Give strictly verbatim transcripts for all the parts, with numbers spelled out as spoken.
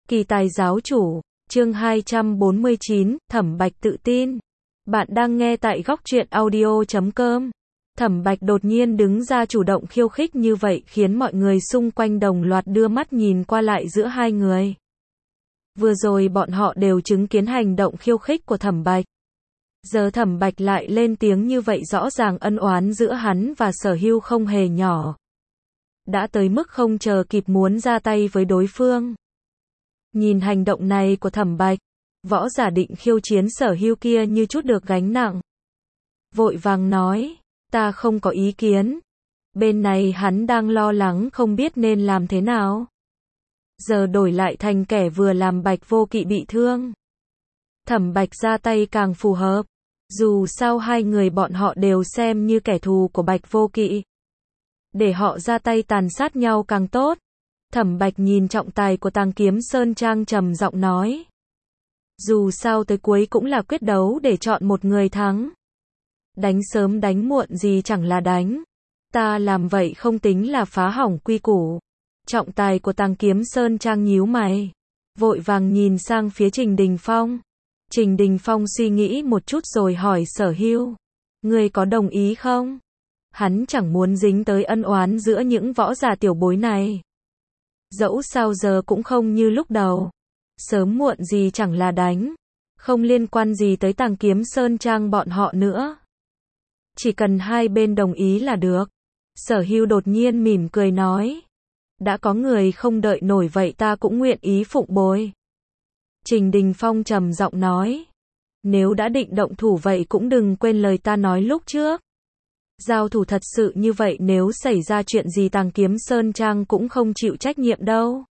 Kỳ tài giáo chủ, chương hai trăm bốn mươi chín, Thẩm Bạch tự tin. Bạn đang nghe tại góc truyện audio chấm com. Thẩm Bạch đột nhiên đứng ra chủ động khiêu khích như vậy khiến mọi người xung quanh đồng loạt đưa mắt nhìn qua lại giữa hai người. Vừa rồi bọn họ đều chứng kiến hành động khiêu khích của Thẩm Bạch. Giờ Thẩm Bạch lại lên tiếng như vậy, rõ ràng ân oán giữa hắn và Sở Hưu không hề nhỏ. Đã tới mức không chờ kịp muốn ra tay với đối phương. Nhìn hành động này của Thẩm Bạch, võ giả định khiêu chiến Sở Hưu kia như chút được gánh nặng. Vội vàng nói, ta không có ý kiến. Bên này hắn đang lo lắng không biết nên làm thế nào. Giờ đổi lại thành kẻ vừa làm Bạch Vô Kỵ bị thương. Thẩm Bạch ra tay càng phù hợp. Dù sao hai người bọn họ đều xem như kẻ thù của Bạch Vô Kỵ. Để họ ra tay tàn sát nhau càng tốt. Thẩm Bạch nhìn trọng tài của Tàng Kiếm Sơn Trang trầm giọng nói. Dù sao tới cuối cũng là quyết đấu để chọn một người thắng. Đánh sớm đánh muộn gì chẳng là đánh. Ta làm vậy không tính là phá hỏng quy củ. Trọng tài của Tàng Kiếm Sơn Trang nhíu mày. Vội vàng nhìn sang phía Trình Đình Phong. Trình Đình Phong suy nghĩ một chút rồi hỏi Sở Hưu. Ngươi có đồng ý không? Hắn chẳng muốn dính tới ân oán giữa những võ giả tiểu bối này. Dẫu sao giờ cũng không như lúc đầu. Sớm muộn gì chẳng là đánh. Không liên quan gì tới Tàng Kiếm Sơn Trang bọn họ nữa. Chỉ cần hai bên đồng ý là được. Sở Hưu đột nhiên mỉm cười nói. Đã có người không đợi nổi vậy ta cũng nguyện ý phụng bồi. Trình Đình Phong trầm giọng nói. Nếu đã định động thủ vậy cũng đừng quên lời ta nói lúc trước. Giao thủ thật sự như vậy nếu xảy ra chuyện gì Tàng Kiếm Sơn Trang cũng không chịu trách nhiệm đâu.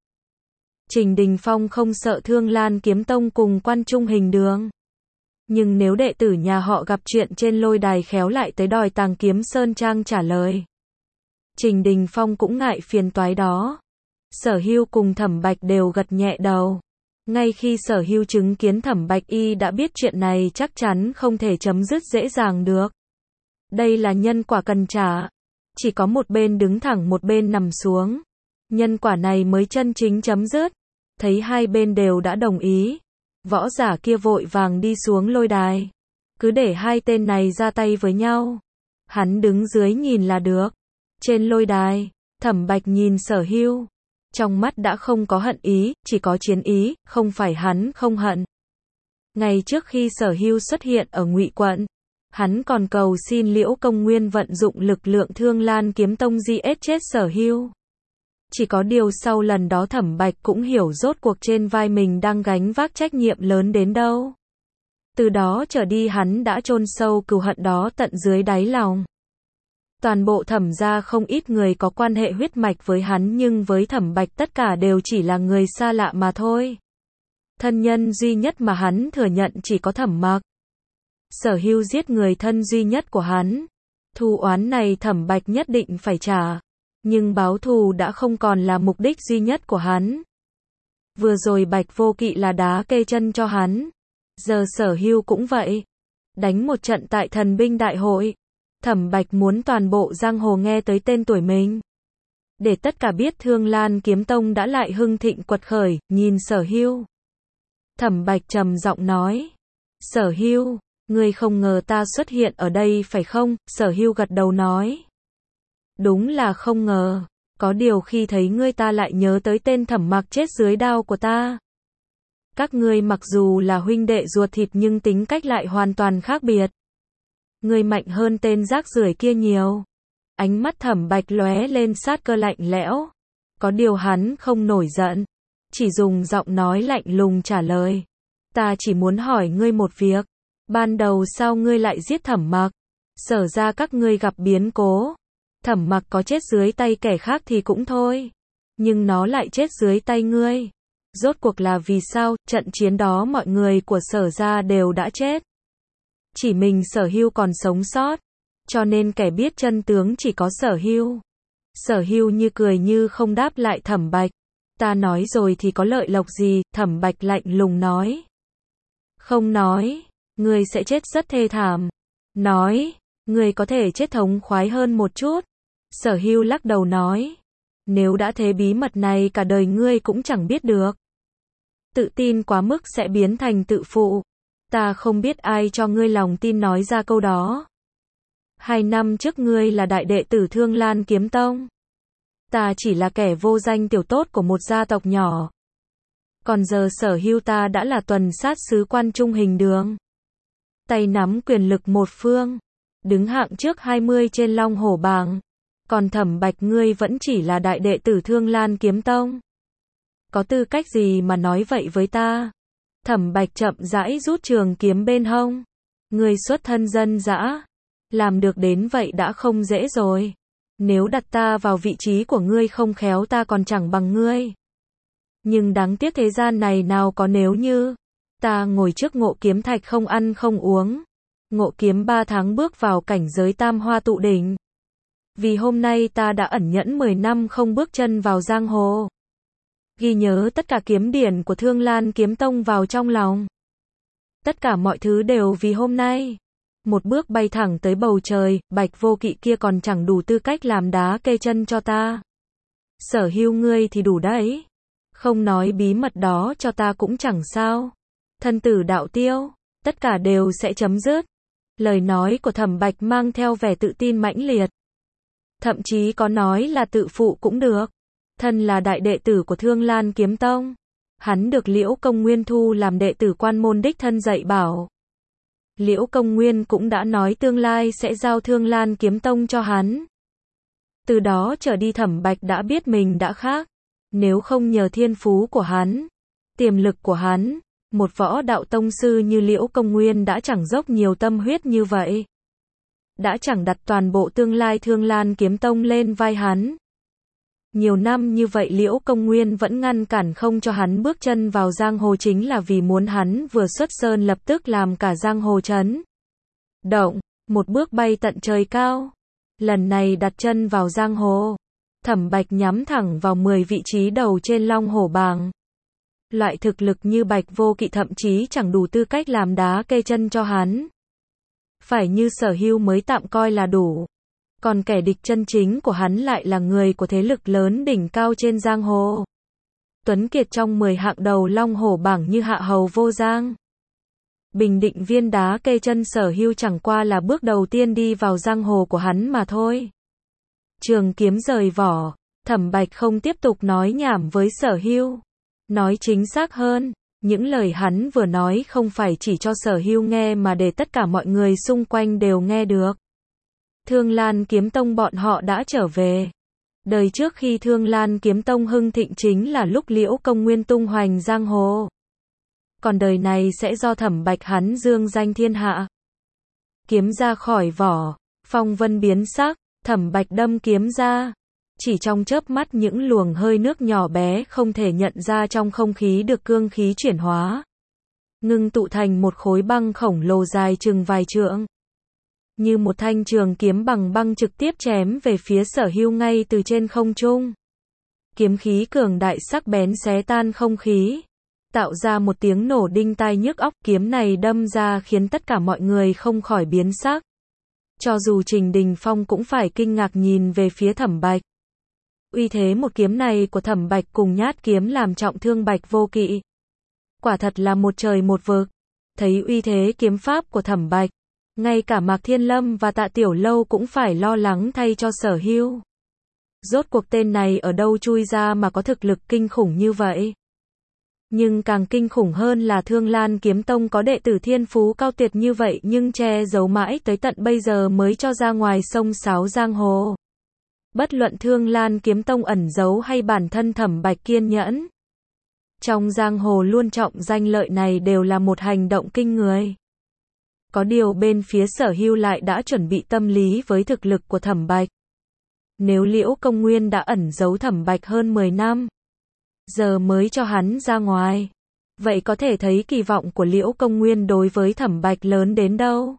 Trình Đình Phong không sợ Thương Lan Kiếm Tông cùng Quan Trung Hình Đường. Nhưng nếu đệ tử nhà họ gặp chuyện trên lôi đài khéo lại tới đòi Tàng Kiếm Sơn Trang trả lời. Trình Đình Phong cũng ngại phiền toái đó. Sở Hưu cùng Thẩm Bạch đều gật nhẹ đầu. Ngay khi Sở Hưu chứng kiến Thẩm Bạch y đã biết chuyện này chắc chắn không thể chấm dứt dễ dàng được. Đây là nhân quả cần trả. Chỉ có một bên đứng thẳng một bên nằm xuống. Nhân quả này mới chân chính chấm dứt. Thấy hai bên đều đã đồng ý. Võ giả kia vội vàng đi xuống lôi đài. Cứ để hai tên này ra tay với nhau. Hắn đứng dưới nhìn là được. Trên lôi đài, Thẩm Bạch nhìn Sở Hưu. Trong mắt đã không có hận ý, chỉ có chiến ý, không phải hắn không hận. Ngày trước khi Sở Hưu xuất hiện ở Ngụy Quận, hắn còn cầu xin Liễu Công Nguyên vận dụng lực lượng Thương Lan Kiếm Tông giết chết Sở Hưu. Chỉ có điều sau lần đó Thẩm Bạch cũng hiểu rốt cuộc trên vai mình đang gánh vác trách nhiệm lớn đến đâu. Từ đó trở đi hắn đã chôn sâu cừu hận đó tận dưới đáy lòng. Toàn bộ Thẩm gia không ít người có quan hệ huyết mạch với hắn nhưng với Thẩm Bạch tất cả đều chỉ là người xa lạ mà thôi. Thân nhân duy nhất mà hắn thừa nhận chỉ có Thẩm Mặc. Sở Hưu giết người thân duy nhất của hắn. Thù oán này Thẩm Bạch nhất định phải trả. Nhưng báo thù đã không còn là mục đích duy nhất của hắn. Vừa rồi Bạch Vô Kỵ là đá kê chân cho hắn. Giờ Sở Hưu cũng vậy. Đánh một trận tại thần binh đại hội. Thẩm Bạch muốn toàn bộ giang hồ nghe tới tên tuổi mình. Để tất cả biết Thương Lan Kiếm Tông đã lại hưng thịnh quật khởi, nhìn Sở Hưu. Thẩm Bạch trầm giọng nói. Sở Hưu, ngươi không ngờ ta xuất hiện ở đây phải không? Sở Hưu gật đầu nói. Đúng là không ngờ. Có điều khi thấy ngươi ta lại nhớ tới tên Thẩm Mặc chết dưới đao của ta. Các ngươi mặc dù là huynh đệ ruột thịt nhưng tính cách lại hoàn toàn khác biệt. Ngươi mạnh hơn tên rác rưởi kia nhiều. Ánh mắt Thẩm Bạch lóe lên sát cơ lạnh lẽo. Có điều hắn không nổi giận. Chỉ dùng giọng nói lạnh lùng trả lời. Ta chỉ muốn hỏi ngươi một việc. Ban đầu sao ngươi lại giết Thẩm Mặc? Sở ra các ngươi gặp biến cố. Thẩm Mặc có chết dưới tay kẻ khác thì cũng thôi. Nhưng nó lại chết dưới tay ngươi. Rốt cuộc là vì sao? Trận chiến đó mọi người của Sở ra đều đã chết. Chỉ mình Sở Hưu còn sống sót. Cho nên kẻ biết chân tướng chỉ có Sở Hưu. Sở Hưu như cười như không đáp lại Thẩm Bạch. Ta nói rồi thì có lợi lộc gì? Thẩm Bạch lạnh lùng nói. Không nói. Ngươi sẽ chết rất thê thảm. Nói. Ngươi có thể chết thống khoái hơn một chút. Sở Hưu lắc đầu nói. Nếu đã thế bí mật này cả đời ngươi cũng chẳng biết được. Tự tin quá mức sẽ biến thành tự phụ. Ta không biết ai cho ngươi lòng tin nói ra câu đó. Hai năm trước ngươi là đại đệ tử Thương Lan Kiếm Tông. Ta chỉ là kẻ vô danh tiểu tốt của một gia tộc nhỏ. Còn giờ Sở Hưu ta đã là tuần sát sứ quan trung hình đường. Tay nắm quyền lực một phương. Đứng hạng trước hai mươi trên Long Hổ bảng. Còn Thẩm Bạch ngươi vẫn chỉ là đại đệ tử Thương Lan Kiếm Tông. Có tư cách gì mà nói vậy với ta? Thẩm Bạch chậm rãi rút trường kiếm bên hông. Ngươi xuất thân dân dã. Làm được đến vậy đã không dễ rồi. Nếu đặt ta vào vị trí của ngươi không khéo ta còn chẳng bằng ngươi. Nhưng đáng tiếc thế gian này nào có nếu như. Ta ngồi trước Ngộ Kiếm Thạch không ăn không uống. Ngộ Kiếm ba tháng bước vào cảnh giới tam hoa tụ đỉnh. Vì hôm nay ta đã ẩn nhẫn mười năm không bước chân vào giang hồ. Ghi nhớ tất cả kiếm điển của Thương Lan Kiếm Tông vào trong lòng. Tất cả mọi thứ đều vì hôm nay. Một bước bay thẳng tới bầu trời, Bạch Vô Kỵ kia còn chẳng đủ tư cách làm đá kê chân cho ta. Sở Hưu ngươi thì đủ đấy. Không nói bí mật đó cho ta cũng chẳng sao. Thân tử đạo tiêu, tất cả đều sẽ chấm dứt. Lời nói của Thẩm Bạch mang theo vẻ tự tin mãnh liệt. Thậm chí có nói là tự phụ cũng được. Thân là đại đệ tử của Thương Lan Kiếm Tông. Hắn được Liễu Công Nguyên thu làm đệ tử quan môn đích thân dạy bảo. Liễu Công Nguyên cũng đã nói tương lai sẽ giao Thương Lan Kiếm Tông cho hắn. Từ đó trở đi Thẩm Bạch đã biết mình đã khác. Nếu không nhờ thiên phú của hắn, tiềm lực của hắn, một võ đạo tông sư như Liễu Công Nguyên đã chẳng dốc nhiều tâm huyết như vậy. Đã chẳng đặt toàn bộ tương lai Thương Lan Kiếm Tông lên vai hắn. Nhiều năm như vậy Liễu Công Nguyên vẫn ngăn cản không cho hắn bước chân vào giang hồ chính là vì muốn hắn vừa xuất sơn lập tức làm cả giang hồ chấn động, một bước bay tận trời cao. Lần này đặt chân vào giang hồ, Thẩm Bạch nhắm thẳng vào mười vị trí đầu trên Long Hổ bảng. Loại thực lực như Bạch Vô Kỵ thậm chí chẳng đủ tư cách làm đá kê chân cho hắn. Phải như Sở Hưu mới tạm coi là đủ. Còn kẻ địch chân chính của hắn lại là người của thế lực lớn đỉnh cao trên giang hồ. Tuấn kiệt trong mười hạng đầu Long Hổ bảng như Hạ Hầu Vô Giang. Bình Định viên đá kê chân Sở Hưu chẳng qua là bước đầu tiên đi vào giang hồ của hắn mà thôi. Trường kiếm rời vỏ, Thẩm Bạch không tiếp tục nói nhảm với Sở Hưu. Nói chính xác hơn, những lời hắn vừa nói không phải chỉ cho Sở Hưu nghe mà để tất cả mọi người xung quanh đều nghe được. Thương Lan Kiếm Tông bọn họ đã trở về. Đời trước khi Thương Lan Kiếm Tông hưng thịnh chính là lúc Liễu Công Nguyên tung hoành giang hồ. Còn đời này sẽ do Thẩm Bạch hắn dương danh thiên hạ. Kiếm ra khỏi vỏ, phong vân biến sắc, Thẩm Bạch đâm kiếm ra. Chỉ trong chớp mắt những luồng hơi nước nhỏ bé không thể nhận ra trong không khí được cương khí chuyển hóa. Ngưng tụ thành một khối băng khổng lồ dài chừng vài trượng. Như một thanh trường kiếm bằng băng trực tiếp chém về phía Sở Hưu ngay từ trên không trung. Kiếm khí cường đại sắc bén xé tan không khí. Tạo ra một tiếng nổ đinh tai nhức óc, kiếm này đâm ra khiến tất cả mọi người không khỏi biến sắc. Cho dù Trình Đình Phong cũng phải kinh ngạc nhìn về phía Thẩm Bạch. Uy thế một kiếm này của Thẩm Bạch cùng nhát kiếm làm trọng thương Bạch Vô Kỵ. Quả thật là một trời một vực. Thấy uy thế kiếm pháp của Thẩm Bạch, ngay cả Mạc Thiên Lâm và Tạ Tiểu Lâu cũng phải lo lắng thay cho Sở Hưu. Rốt cuộc tên này ở đâu chui ra mà có thực lực kinh khủng như vậy? Nhưng càng kinh khủng hơn là Thương Lan Kiếm Tông có đệ tử thiên phú cao tuyệt như vậy nhưng che giấu mãi tới tận bây giờ mới cho ra ngoài sông sáo giang hồ. Bất luận Thương Lan Kiếm Tông ẩn giấu hay bản thân Thẩm Bạch kiên nhẫn. Trong giang hồ luôn trọng danh lợi này đều là một hành động kinh người. Có điều bên phía Sở Hưu lại đã chuẩn bị tâm lý với thực lực của Thẩm Bạch. Nếu Liễu Công Nguyên đã ẩn giấu Thẩm Bạch hơn mười năm, giờ mới cho hắn ra ngoài, vậy có thể thấy kỳ vọng của Liễu Công Nguyên đối với Thẩm Bạch lớn đến đâu.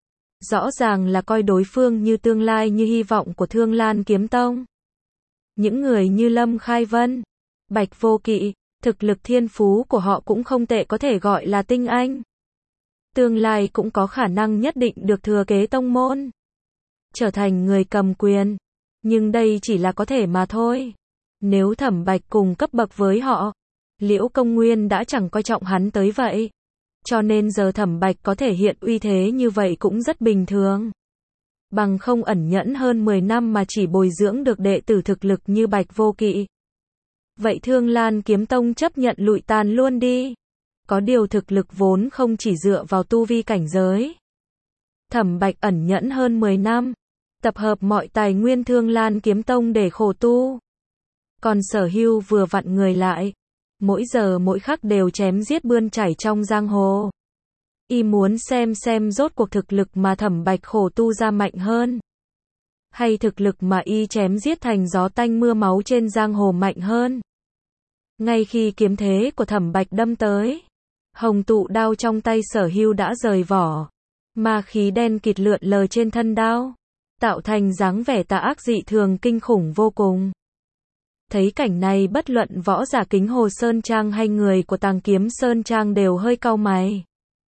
Rõ ràng là coi đối phương như tương lai như hy vọng của Thương Lan Kiếm Tông. Những người như Lâm Khai Vân, Bạch Vô Kỵ, thực lực thiên phú của họ cũng không tệ có thể gọi là tinh anh. Tương lai cũng có khả năng nhất định được thừa kế tông môn, trở thành người cầm quyền. Nhưng đây chỉ là có thể mà thôi. Nếu Thẩm Bạch cùng cấp bậc với họ, Liễu Công Nguyên đã chẳng coi trọng hắn tới vậy. Cho nên giờ Thẩm Bạch có thể hiện uy thế như vậy cũng rất bình thường. Bằng không ẩn nhẫn hơn mười năm mà chỉ bồi dưỡng được đệ tử thực lực như Bạch Vô Kỵ. Vậy Thương Lan Kiếm Tông chấp nhận lụi tàn luôn đi. Có điều thực lực vốn không chỉ dựa vào tu vi cảnh giới. Thẩm Bạch ẩn nhẫn hơn mười năm, tập hợp mọi tài nguyên Thương Lan Kiếm Tông để khổ tu. Còn Sở Hưu vừa vặn người lại, mỗi giờ mỗi khắc đều chém giết bươn chảy trong giang hồ. Y muốn xem xem rốt cuộc thực lực mà Thẩm Bạch khổ tu ra mạnh hơn, hay thực lực mà y chém giết thành gió tanh mưa máu trên giang hồ mạnh hơn. Ngay khi kiếm thế của Thẩm Bạch đâm tới, hồng tụ đao trong tay Sở Hưu đã rời vỏ. Ma khí đen kịt lượn lờ trên thân đao, tạo thành dáng vẻ tà ác dị thường kinh khủng vô cùng. Thấy cảnh này bất luận võ giả Kính Hồ Sơn Trang hay người của Tàng Kiếm Sơn Trang đều hơi cau mày.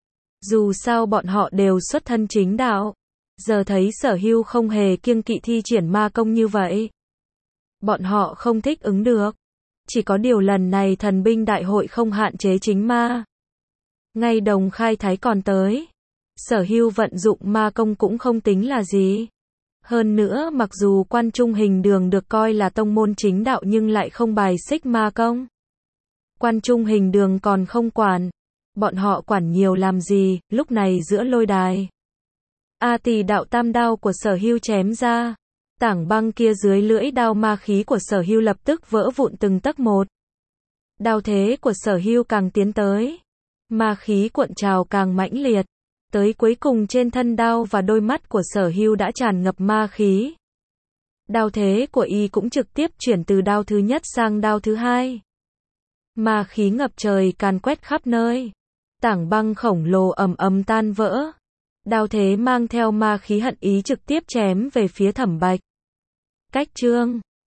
Dù sao bọn họ đều xuất thân chính đạo, giờ thấy Sở Hưu không hề kiêng kỵ thi triển ma công như vậy, bọn họ không thích ứng được. Chỉ có điều lần này thần binh đại hội không hạn chế chính ma. Ngay Đồng Khai Thái còn tới. Sở Hưu vận dụng ma công cũng không tính là gì. Hơn nữa mặc dù Quan Trung Hình Đường được coi là tông môn chính đạo nhưng lại không bài xích ma công. Quan Trung Hình Đường còn không quản. Bọn họ quản nhiều làm gì, lúc này giữa lôi đài. A Tỳ đạo tam đao của Sở Hưu chém ra. Tảng băng kia dưới lưỡi đao ma khí của Sở Hưu lập tức vỡ vụn từng tấc một. Đao thế của Sở Hưu càng tiến tới. Ma khí cuộn trào càng mãnh liệt. Tới cuối cùng trên thân đao và đôi mắt của Sở Hưu đã tràn ngập ma khí. Đao thế của y cũng trực tiếp chuyển từ đao thứ nhất sang đao thứ hai. Ma khí ngập trời càn quét khắp nơi. Tảng băng khổng lồ ầm ầm tan vỡ. Đao thế mang theo ma khí hận ý trực tiếp chém về phía Thẩm Bạch. Cách chương